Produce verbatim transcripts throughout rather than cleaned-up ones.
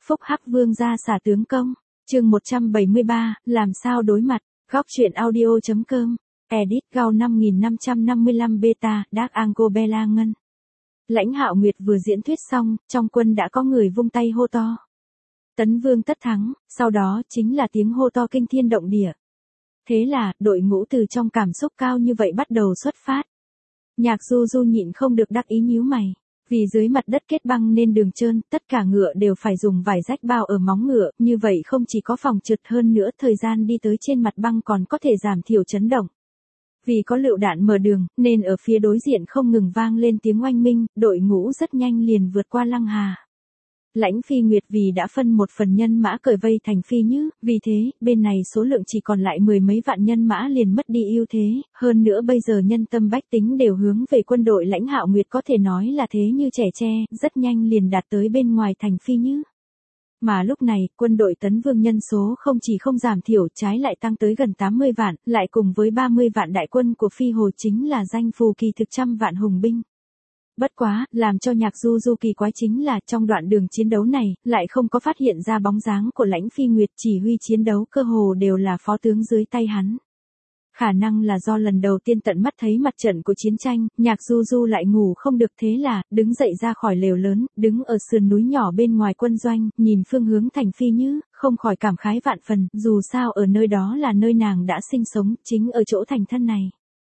Phúc Hắc Vương gia xả tướng công. Chương một trăm bảy mươi ba, làm sao đối mặt. Góc truyện audio.com. Edit Gao năm nghìn năm trăm năm mươi lăm beta, Dark Angle Bella Ngân. Lãnh Hạo Nguyệt vừa diễn thuyết xong, trong quân đã có người vung tay hô to. Tấn Vương tất thắng, sau đó chính là tiếng hô to kinh thiên động địa. Thế là, đội ngũ từ trong cảm xúc cao như vậy bắt đầu xuất phát. Nhạc Du Du nhịn không được đắc ý nhíu mày. Vì dưới mặt đất kết băng nên đường trơn, tất cả ngựa đều phải dùng vải rách bao ở móng ngựa, như vậy không chỉ có phòng trượt hơn nữa, thời gian đi tới trên mặt băng còn có thể giảm thiểu chấn động. Vì có lựu đạn mở đường, nên ở phía đối diện không ngừng vang lên tiếng oanh minh, đội ngũ rất nhanh liền vượt qua Lăng Hà. Lãnh Phi Nguyệt vì đã phân một phần nhân mã cởi vây thành Phi Nhứ, vì thế, bên này số lượng chỉ còn lại mười mấy vạn nhân mã liền mất đi ưu thế, hơn nữa bây giờ nhân tâm bách tính đều hướng về quân đội Lãnh Hạo Nguyệt, có thể nói là thế như trẻ tre, rất nhanh liền đạt tới bên ngoài thành Phi Nhứ. Mà lúc này, quân đội Tấn Vương nhân số không chỉ không giảm thiểu, trái lại tăng tới gần tám mươi vạn, lại cùng với ba mươi vạn đại quân của Phi Hồ chính là danh phù kỳ thực trăm vạn hùng binh. Bất quá, làm cho Nhạc Du Du kỳ quái chính là trong đoạn đường chiến đấu này, lại không có phát hiện ra bóng dáng của Lãnh Phi Nguyệt, chỉ huy chiến đấu cơ hồ đều là phó tướng dưới tay hắn. Khả năng là do lần đầu tiên tận mắt thấy mặt trận của chiến tranh, Nhạc Du Du lại ngủ không được, thế là, đứng dậy ra khỏi lều lớn, đứng ở sườn núi nhỏ bên ngoài quân doanh, nhìn phương hướng thành Phi Nhứ, không khỏi cảm khái vạn phần, dù sao ở nơi đó là nơi nàng đã sinh sống, chính ở chỗ thành thân này.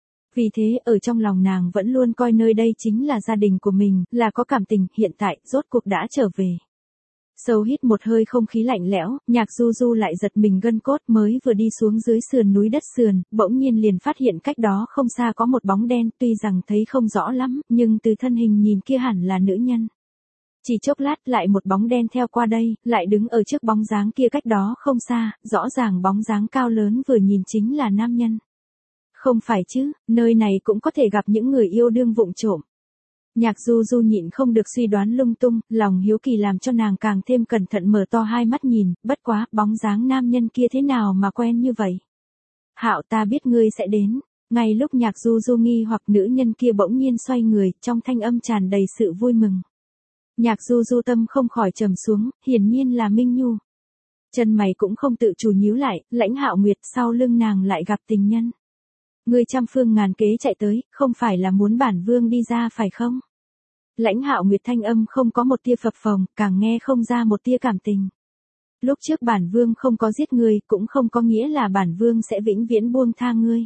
Vì thế, ở trong lòng nàng vẫn luôn coi nơi đây chính là gia đình của mình, là có cảm tình, hiện tại, rốt cuộc đã trở về. Sâu hít một hơi không khí lạnh lẽo, Nhạc Du Du lại giật mình gân cốt, mới vừa đi xuống dưới sườn núi đất sườn, bỗng nhiên liền phát hiện cách đó không xa có một bóng đen, tuy rằng thấy không rõ lắm, nhưng từ thân hình nhìn kia hẳn là nữ nhân. Chỉ chốc lát lại một bóng đen theo qua đây, lại đứng ở trước bóng dáng kia cách đó không xa, rõ ràng bóng dáng cao lớn vừa nhìn chính là nam nhân. Không phải chứ, nơi này cũng có thể gặp những người yêu đương vụng trộm. Nhạc Du Du nhịn không được suy đoán lung tung, lòng hiếu kỳ làm cho nàng càng thêm cẩn thận mở to hai mắt nhìn, bất quá, bóng dáng nam nhân kia thế nào mà quen như vậy. Hạo, ta biết ngươi sẽ đến. Ngay lúc Nhạc Du Du nghi hoặc, nữ nhân kia bỗng nhiên xoay người, trong thanh âm tràn đầy sự vui mừng. Nhạc Du Du tâm không khỏi trầm xuống, hiển nhiên là Minh Nhu. Chân mày cũng không tự chủ nhíu lại, Lãnh Hạo Nguyệt, sau lưng nàng lại gặp tình nhân. Ngươi trăm phương ngàn kế chạy tới, không phải là muốn bản vương đi ra phải không? Lãnh Hạo Nguyệt thanh âm không có một tia phập phồng, càng nghe không ra một tia cảm tình. Lúc trước bản vương không có giết ngươi, cũng không có nghĩa là bản vương sẽ vĩnh viễn buông tha ngươi.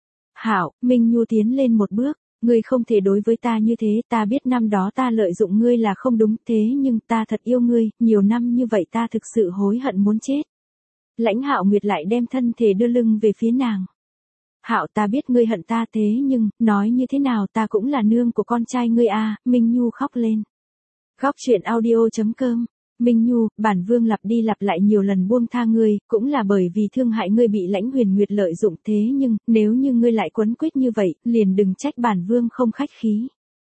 Hạo, Minh Nhu tiến lên một bước, ngươi không thể đối với ta như thế, ta biết năm đó ta lợi dụng ngươi là không đúng, thế nhưng ta thật yêu ngươi, nhiều năm như vậy ta thực sự hối hận muốn chết. Lãnh Hạo Nguyệt lại đem thân thể đưa lưng về phía nàng. Hạo, ta biết ngươi hận ta, thế nhưng, nói như thế nào ta cũng là nương của con trai ngươi à, Minh Nhu khóc lên. Góc truyện audio.com. Minh Nhu, bản vương lặp đi lặp lại nhiều lần buông tha ngươi, cũng là bởi vì thương hại ngươi bị Lãnh Huyền Nguyệt lợi dụng, thế nhưng, nếu như ngươi lại quấn quýt như vậy, liền đừng trách bản vương không khách khí.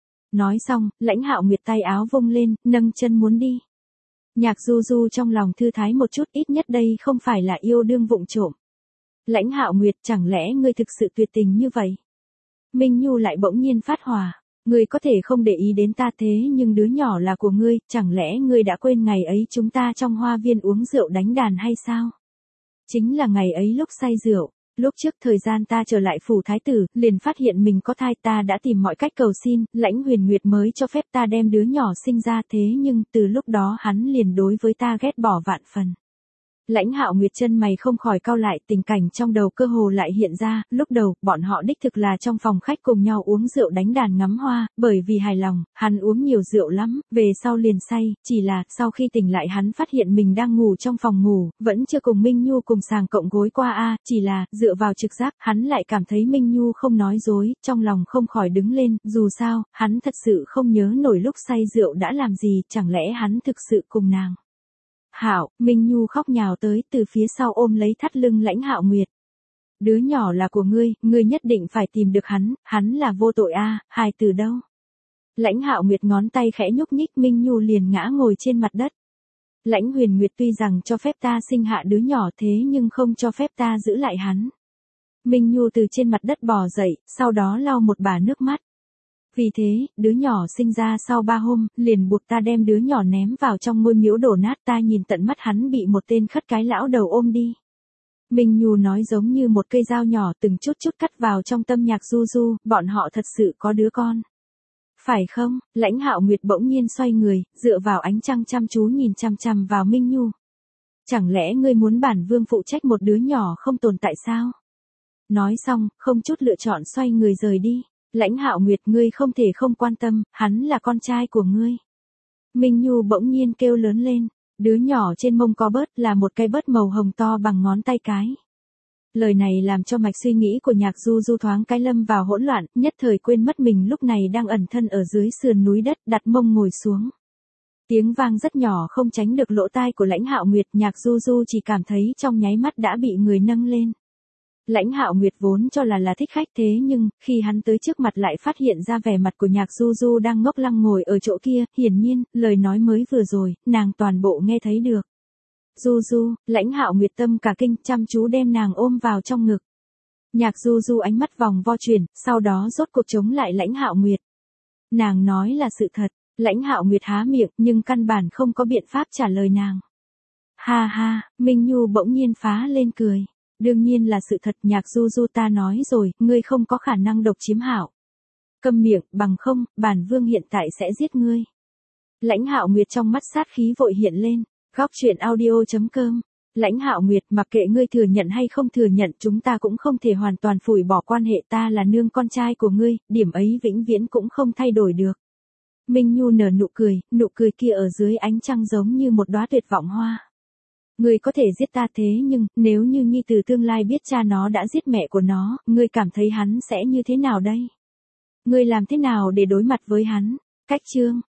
Nói xong, Lãnh Hạo Nguyệt tay áo vung lên, nâng chân muốn đi. Nhạc Du Du trong lòng thư thái một chút, ít nhất đây không phải là yêu đương vụng trộm. Lãnh Hạo Nguyệt, chẳng lẽ ngươi thực sự tuyệt tình như vậy? Minh Nhu lại bỗng nhiên phát hỏa, ngươi có thể không để ý đến ta, thế nhưng đứa nhỏ là của ngươi, chẳng lẽ ngươi đã quên ngày ấy chúng ta trong hoa viên uống rượu đánh đàn hay sao? Chính là ngày ấy lúc say rượu, lúc trước thời gian ta trở lại phủ thái tử, liền phát hiện mình có thai, ta đã tìm mọi cách cầu xin, Lãnh Huyền Nguyệt mới cho phép ta đem đứa nhỏ sinh ra, thế nhưng từ lúc đó hắn liền đối với ta ghét bỏ vạn phần. Lãnh Hạo Nguyệt chân mày không khỏi cau lại, tình cảnh trong đầu cơ hồ lại hiện ra, lúc đầu, bọn họ đích thực là trong phòng khách cùng nhau uống rượu đánh đàn ngắm hoa, bởi vì hài lòng, hắn uống nhiều rượu lắm, về sau liền say, chỉ là, sau khi tỉnh lại hắn phát hiện mình đang ngủ trong phòng ngủ, vẫn chưa cùng Minh Nhu cùng sàng cộng gối qua a, chỉ là, dựa vào trực giác, hắn lại cảm thấy Minh Nhu không nói dối, trong lòng không khỏi đứng lên, dù sao, hắn thật sự không nhớ nổi lúc say rượu đã làm gì, chẳng lẽ hắn thực sự cùng nàng. Hạo, Minh Nhu khóc nhào tới, từ phía sau ôm lấy thắt lưng Lãnh Hạo Nguyệt. Đứa nhỏ là của ngươi, ngươi nhất định phải tìm được hắn, hắn là vô tội a, hài tử đâu? Lãnh Hạo Nguyệt ngón tay khẽ nhúc nhích, Minh Nhu liền ngã ngồi trên mặt đất. Lãnh Huyền Nguyệt tuy rằng cho phép ta sinh hạ đứa nhỏ, thế nhưng không cho phép ta giữ lại hắn. Minh Nhu từ trên mặt đất bò dậy, sau đó lau một bả nước mắt. Vì thế, đứa nhỏ sinh ra sau ba hôm, liền buộc ta đem đứa nhỏ ném vào trong ngôi miếu đổ nát, ta nhìn tận mắt hắn bị một tên khất cái lão đầu ôm đi. Minh Nhu nói giống như một cây dao nhỏ từng chút chút cắt vào trong tâm Nhạc Du Du, bọn họ thật sự có đứa con. Phải không? Lãnh Hạo Nguyệt bỗng nhiên xoay người, dựa vào ánh trăng chăm chú nhìn chằm chằm vào Minh Nhu. Chẳng lẽ ngươi muốn bản vương phụ trách một đứa nhỏ không tồn tại sao? Nói xong, không chút lựa chọn xoay người rời đi. Lãnh Hạo Nguyệt, ngươi không thể không quan tâm, hắn là con trai của ngươi. Minh Nhu bỗng nhiên kêu lớn lên. Đứa nhỏ trên mông có bớt là một cái bớt màu hồng to bằng ngón tay cái. Lời này làm cho mạch suy nghĩ của Nhạc Du Du thoáng cái lâm vào hỗn loạn, nhất thời quên mất mình lúc này đang ẩn thân ở dưới sườn núi đất, đặt mông ngồi xuống. Tiếng vang rất nhỏ không tránh được lỗ tai của Lãnh Hạo Nguyệt, Nhạc Du Du chỉ cảm thấy trong nháy mắt đã bị người nâng lên. Lãnh Hạo Nguyệt vốn cho là là thích khách, thế nhưng, khi hắn tới trước mặt lại phát hiện ra vẻ mặt của Nhạc Du Du đang ngốc lăng ngồi ở chỗ kia, hiển nhiên, lời nói mới vừa rồi, nàng toàn bộ nghe thấy được. Du Du, Lãnh Hạo Nguyệt tâm cả kinh, chăm chú đem nàng ôm vào trong ngực. Nhạc Du Du ánh mắt vòng vo chuyển, sau đó rốt cuộc chống lại Lãnh Hạo Nguyệt. Nàng nói là sự thật, Lãnh Hạo Nguyệt há miệng nhưng căn bản không có biện pháp trả lời nàng. Ha ha, Minh Nhu bỗng nhiên phá lên cười. Đương nhiên là sự thật, Nhạc Du Du, ta nói rồi, ngươi không có khả năng độc chiếm Hạo. Câm miệng, bằng không, bản vương hiện tại sẽ giết ngươi. Lãnh Hạo Nguyệt trong mắt sát khí vội hiện lên. Góc truyện audio chấm com. Lãnh Hạo Nguyệt, mặc kệ ngươi thừa nhận hay không thừa nhận, chúng ta cũng không thể hoàn toàn phủi bỏ quan hệ, ta là nương con trai của ngươi, điểm ấy vĩnh viễn cũng không thay đổi được. Minh Nhu nở nụ cười, nụ cười kia ở dưới ánh trăng giống như một đóa tuyệt vọng hoa. Ngươi có thể giết ta, thế nhưng, nếu như nhi tử tương lai biết cha nó đã giết mẹ của nó, ngươi cảm thấy hắn sẽ như thế nào đây? Ngươi làm thế nào để đối mặt với hắn? Cách chương